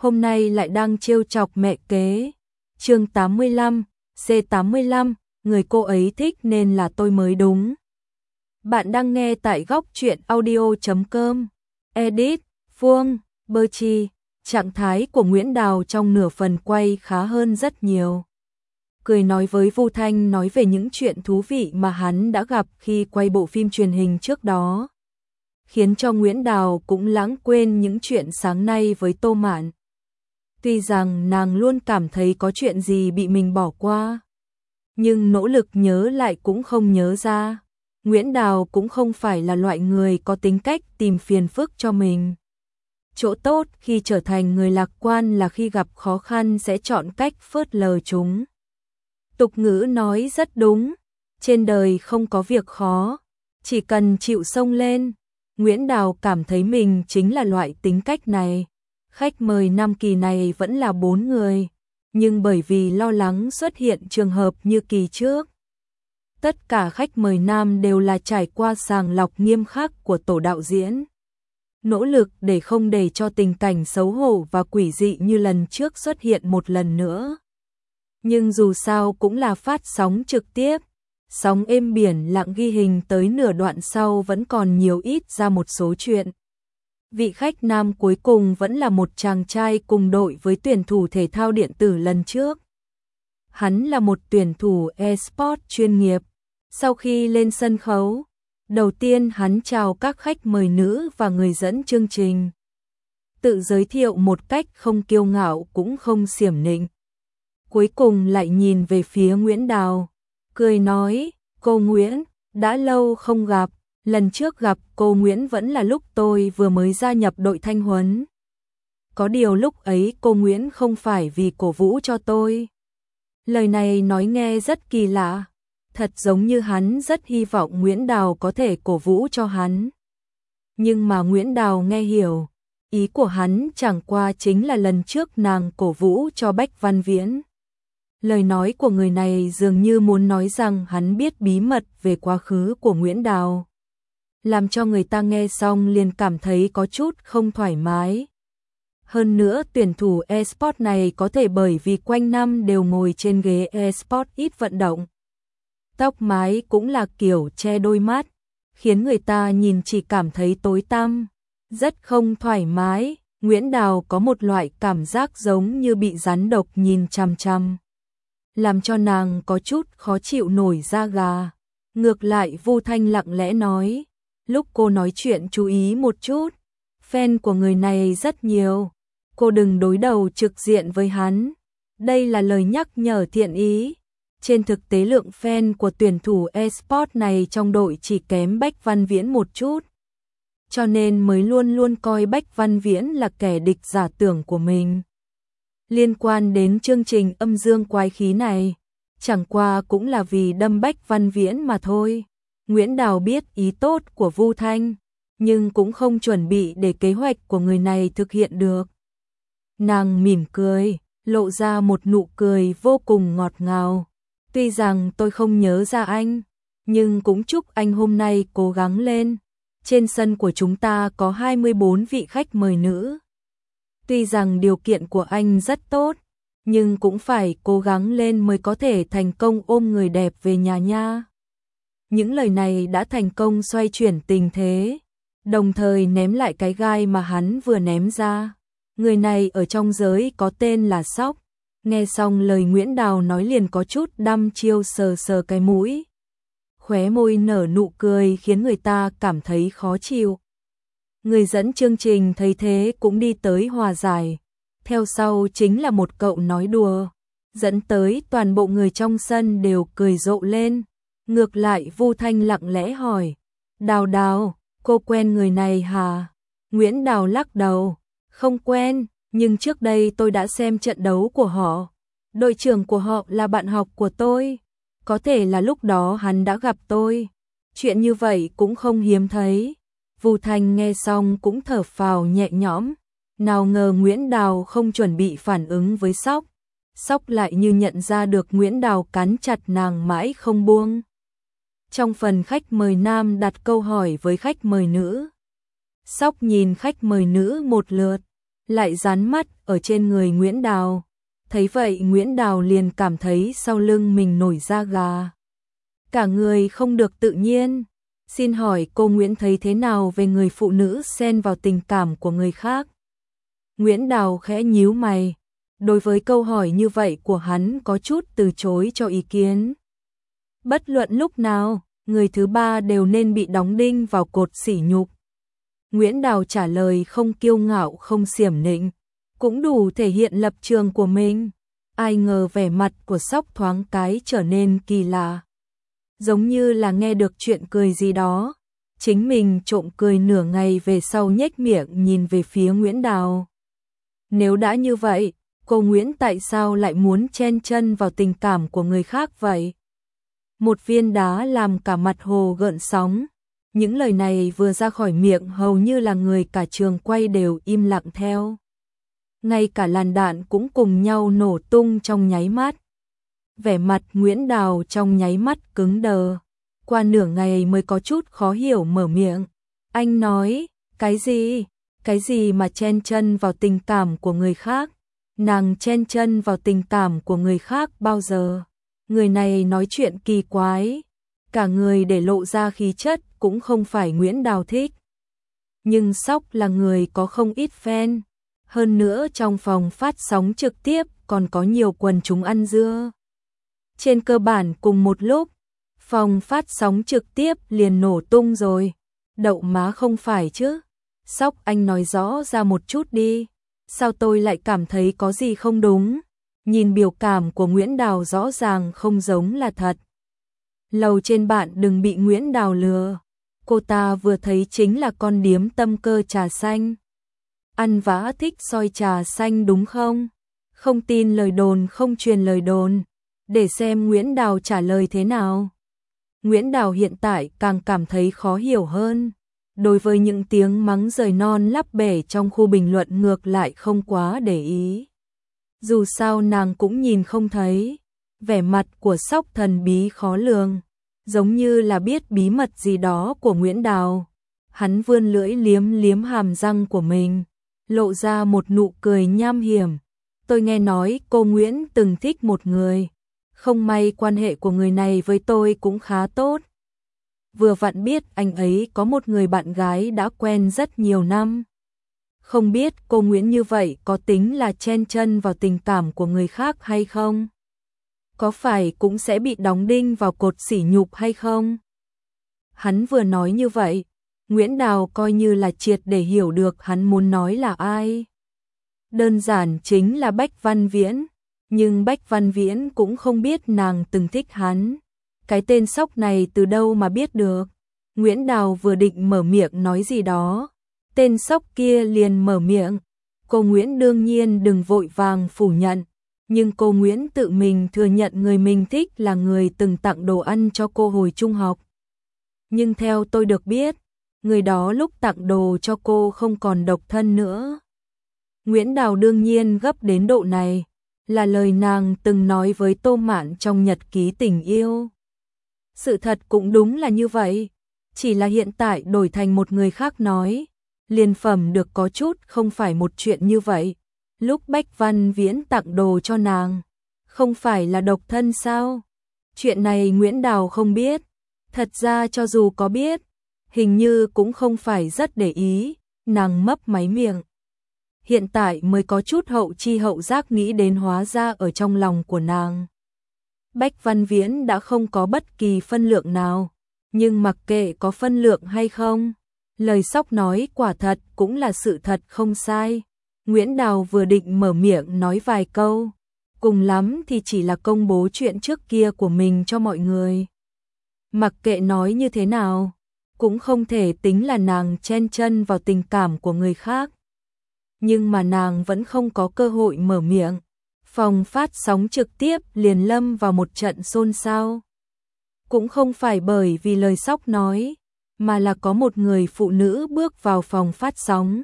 hôm nay lại đang trêu chọc mẹ kế. Chương 85, C85, người cô ấy thích nên là tôi mới đúng. Bạn đang nghe tại góc truyện audio.com. Edit, Phương, Bơ Chi. Trạng thái của Nguyễn Đào trong nửa phần quay khá hơn rất nhiều. Cười nói với Vu Thanh nói về những chuyện thú vị mà hắn đã gặp khi quay bộ phim truyền hình trước đó, khiến cho Nguyễn Đào cũng lãng quên những chuyện sáng nay với Tô Mạn. Tuy rằng nàng luôn cảm thấy có chuyện gì bị mình bỏ qua, nhưng nỗ lực nhớ lại cũng không nhớ ra. Nguyễn Đào cũng không phải là loại người có tính cách tìm phiền phức cho mình. Chỗ tốt khi trở thành người lạc quan là khi gặp khó khăn sẽ chọn cách phớt lờ chúng. Tục ngữ nói rất đúng, trên đời không có việc khó, chỉ cần chịu xông lên. Nguyễn Đào cảm thấy mình chính là loại tính cách này. Khách mời năm kỳ này vẫn là 4 người, nhưng bởi vì lo lắng xuất hiện trường hợp như kỳ trước, tất cả khách mời nam đều là trải qua sàng lọc nghiêm khắc của tổ đạo diễn, nỗ lực để không để cho tình cảnh xấu hổ và quỷ dị như lần trước xuất hiện một lần nữa. Nhưng dù sao cũng là phát sóng trực tiếp, sóng êm biển lặng ghi hình tới nửa đoạn sau vẫn còn nhiều ít ra một số chuyện. Vị khách nam cuối cùng vẫn là một chàng trai cùng đội với tuyển thủ thể thao điện tử lần trước. Hắn là một tuyển thủ e-sport chuyên nghiệp. Sau khi lên sân khấu, đầu tiên hắn chào các khách mời nữ và người dẫn chương trình, tự giới thiệu một cách không kiêu ngạo cũng không xiểm nịnh. Cuối cùng lại nhìn về phía Nguyễn Đào, cười nói, cô Nguyễn, đã lâu không gặp, lần trước gặp cô Nguyễn vẫn là lúc tôi vừa mới gia nhập đội thanh huấn. Có điều lúc ấy cô Nguyễn không phải vì cổ vũ cho tôi. Lời này nói nghe rất kỳ lạ, thật giống như hắn rất hy vọng Nguyễn Đào có thể cổ vũ cho hắn. Nhưng mà Nguyễn Đào nghe hiểu, ý của hắn chẳng qua chính là lần trước nàng cổ vũ cho Bách Văn Viễn. Lời nói của người này dường như muốn nói rằng hắn biết bí mật về quá khứ của Nguyễn Đào, làm cho người ta nghe xong liền cảm thấy có chút không thoải mái. Hơn nữa tuyển thủ e-sport này có thể bởi vì quanh năm đều ngồi trên ghế e-sport ít vận động. Tóc mái cũng là kiểu che đôi mắt, khiến người ta nhìn chỉ cảm thấy tối tăm, rất không thoải mái. Nguyễn Đào có một loại cảm giác giống như bị rắn độc nhìn chằm chằm, làm cho nàng có chút khó chịu nổi da gà. Ngược lại Vu Thanh lặng lẽ nói, lúc cô nói chuyện chú ý một chút, fan của người này rất nhiều, cô đừng đối đầu trực diện với hắn. Đây là lời nhắc nhở thiện ý. Trên thực tế lượng fan của tuyển thủ e-sport này trong đội chỉ kém Bách Văn Viễn một chút, cho nên mới luôn luôn coi Bách Văn Viễn là kẻ địch giả tưởng của mình. Liên quan đến chương trình âm dương quái khí này, chẳng qua cũng là vì đâm Bách Văn Viễn mà thôi. Nguyễn Đào biết ý tốt của Vu Thanh, nhưng cũng không chuẩn bị để kế hoạch của người này thực hiện được. Nàng mỉm cười, lộ ra một nụ cười vô cùng ngọt ngào. Tuy rằng tôi không nhớ ra anh, nhưng cũng chúc anh hôm nay cố gắng lên. Trên sân của chúng ta có 24 vị khách mời nữ. Tuy rằng điều kiện của anh rất tốt, nhưng cũng phải cố gắng lên mới có thể thành công ôm người đẹp về nhà nha. Những lời này đã thành công xoay chuyển tình thế, đồng thời ném lại cái gai mà hắn vừa ném ra. Người này ở trong giới có tên là Sóc. Nghe xong lời Nguyễn Đào nói liền có chút đăm chiêu sờ sờ cái mũi. Khóe môi nở nụ cười khiến người ta cảm thấy khó chịu. Người dẫn chương trình thấy thế cũng đi tới hòa giải. Theo sau chính là một cậu nói đùa, dẫn tới toàn bộ người trong sân đều cười rộ lên. Ngược lại Vu Thanh lặng lẽ hỏi, Đào Đào, cô quen người này hả? Nguyễn Đào lắc đầu, không quen, nhưng trước đây tôi đã xem trận đấu của họ. Đội trưởng của họ là bạn học của tôi. Có thể là lúc đó hắn đã gặp tôi. Chuyện như vậy cũng không hiếm thấy. Vu Thanh nghe xong cũng thở phào nhẹ nhõm. Nào ngờ Nguyễn Đào không chuẩn bị phản ứng với Sóc. Sóc lại như nhận ra được Nguyễn Đào cắn chặt nàng mãi không buông. Trong phần khách mời nam đặt câu hỏi với khách mời nữ, Sóc nhìn khách mời nữ một lượt, lại dán mắt ở trên người Nguyễn Đào. Thấy vậy Nguyễn Đào liền cảm thấy sau lưng mình nổi da gà. Cả người không được tự nhiên. Xin hỏi cô Nguyễn thấy thế nào về người phụ nữ xen vào tình cảm của người khác? Nguyễn Đào khẽ nhíu mày. Đối với câu hỏi như vậy của hắn có chút từ chối cho ý kiến. Bất luận lúc nào, người thứ ba đều nên bị đóng đinh vào cột sỉ nhục. Nguyễn Đào trả lời không kiêu ngạo không xiểm nịnh, cũng đủ thể hiện lập trường của mình. Ai ngờ vẻ mặt của Sóc thoáng cái trở nên kỳ lạ. Giống như là nghe được chuyện cười gì đó. Chính mình trộm cười nửa ngày về sau nhếch miệng nhìn về phía Nguyễn Đào. Nếu đã như vậy, cô Nguyễn tại sao lại muốn chen chân vào tình cảm của người khác vậy? Một viên đá làm cả mặt hồ gợn sóng. Những lời này vừa ra khỏi miệng hầu như là người cả trường quay đều im lặng theo. Ngay cả làn đạn cũng cùng nhau nổ tung trong nháy mắt. Vẻ mặt Nguyễn Đào trong nháy mắt cứng đờ. Qua nửa ngày mới có chút khó hiểu mở miệng. Anh nói, cái gì? Cái gì mà chen chân vào tình cảm của người khác? Nàng chen chân vào tình cảm của người khác bao giờ? Người này nói chuyện kỳ quái. Cả người để lộ ra khí chất cũng không phải Nguyễn Đào thích. Nhưng Sóc là người có không ít fan. Hơn nữa trong phòng phát sóng trực tiếp còn có nhiều quần chúng ăn dưa. Trên cơ bản cùng một lúc, phòng phát sóng trực tiếp liền nổ tung rồi. Đậu má không phải chứ. Sóc anh nói rõ ra một chút đi. Sao tôi lại cảm thấy có gì không đúng? Nhìn biểu cảm của Nguyễn Đào rõ ràng không giống là thật. Lầu trên bạn đừng bị Nguyễn Đào lừa. Cô ta vừa thấy chính là con điếm tâm cơ trà xanh. Ăn vã thích soi trà xanh đúng không? Không tin lời đồn không truyền lời đồn. Để xem Nguyễn Đào trả lời thế nào. Nguyễn Đào hiện tại càng cảm thấy khó hiểu hơn. Đối với những tiếng mắng rời non lắp bể trong khu bình luận ngược lại không quá để ý. Dù sao nàng cũng nhìn không thấy. Vẻ mặt của Sóc thần bí khó lường. Giống như là biết bí mật gì đó của Nguyễn Đào. Hắn vươn lưỡi liếm liếm hàm răng của mình. Lộ ra một nụ cười nham hiểm. Tôi nghe nói cô Nguyễn từng thích một người. Không may quan hệ của người này với tôi cũng khá tốt. Vừa vặn biết anh ấy có một người bạn gái đã quen rất nhiều năm. Không biết cô Nguyễn như vậy có tính là chen chân vào tình cảm của người khác hay không? Có phải cũng sẽ bị đóng đinh vào cột sỉ nhục hay không? Hắn vừa nói như vậy, Nguyễn Đào coi như là triệt để hiểu được hắn muốn nói là ai. Đơn giản chính là Bách Văn Viễn, nhưng Bách Văn Viễn cũng không biết nàng từng thích hắn. Cái tên Sóc này từ đâu mà biết được? Nguyễn Đào vừa định mở miệng nói gì đó, tên Sóc kia liền mở miệng. Cô Nguyễn đương nhiên đừng vội vàng phủ nhận, nhưng cô Nguyễn tự mình thừa nhận người mình thích là người từng tặng đồ ăn cho cô hồi trung học. Nhưng theo tôi được biết, người đó lúc tặng đồ cho cô không còn độc thân nữa. Nguyễn Đào đương nhiên gấp đến độ này, là lời nàng từng nói với Tô Mạn trong nhật ký tình yêu. Sự thật cũng đúng là như vậy, chỉ là hiện tại đổi thành một người khác nói, liền phẩm được có chút không phải một chuyện như vậy. Lúc Bách Văn Viễn tặng đồ cho nàng, không phải là độc thân sao? Chuyện này Nguyễn Đào không biết. Thật ra cho dù có biết, hình như cũng không phải rất để ý, nàng mấp máy miệng. Hiện tại mới có chút hậu chi hậu giác nghĩ đến hóa ra ở trong lòng của nàng. Bách Văn Viễn đã không có bất kỳ phân lượng nào, nhưng mặc kệ có phân lượng hay không, lời Sóc nói quả thật cũng là sự thật không sai. Nguyễn Đào vừa định mở miệng nói vài câu, cùng lắm thì chỉ là công bố chuyện trước kia của mình cho mọi người. Mặc kệ nói như thế nào, cũng không thể tính là nàng chen chân vào tình cảm của người khác. Nhưng mà nàng vẫn không có cơ hội mở miệng. Phòng phát sóng trực tiếp liền lâm vào một trận xôn xao. Cũng không phải bởi vì lời Sóc nói, mà là có một người phụ nữ bước vào phòng phát sóng.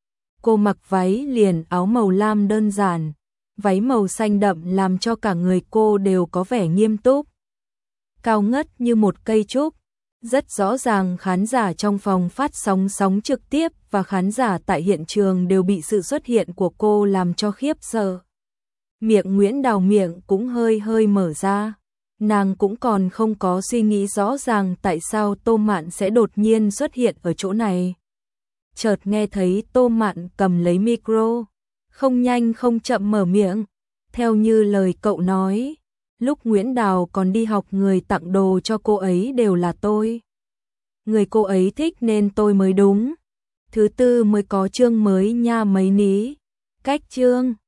Cô mặc váy liền áo màu lam đơn giản, váy màu xanh đậm làm cho cả người cô đều có vẻ nghiêm túc. Cao ngất như một cây trúc, Rất rõ ràng khán giả trong phòng phát sóng trực tiếp và khán giả tại hiện trường đều bị sự xuất hiện của cô làm cho khiếp sợ. Miệng Nguyễn Đào miệng cũng hơi hơi mở ra. Nàng cũng còn không có suy nghĩ rõ ràng tại sao Tô Mạn sẽ đột nhiên xuất hiện ở chỗ này. Chợt nghe thấy Tô Mạn cầm lấy micro, không nhanh không chậm mở miệng. Theo như lời cậu nói, lúc Nguyễn Đào còn đi học người tặng đồ cho cô ấy đều là tôi. Người cô ấy thích nên tôi mới đúng. Thứ tư mới có chương mới nha mấy ní. Cách chương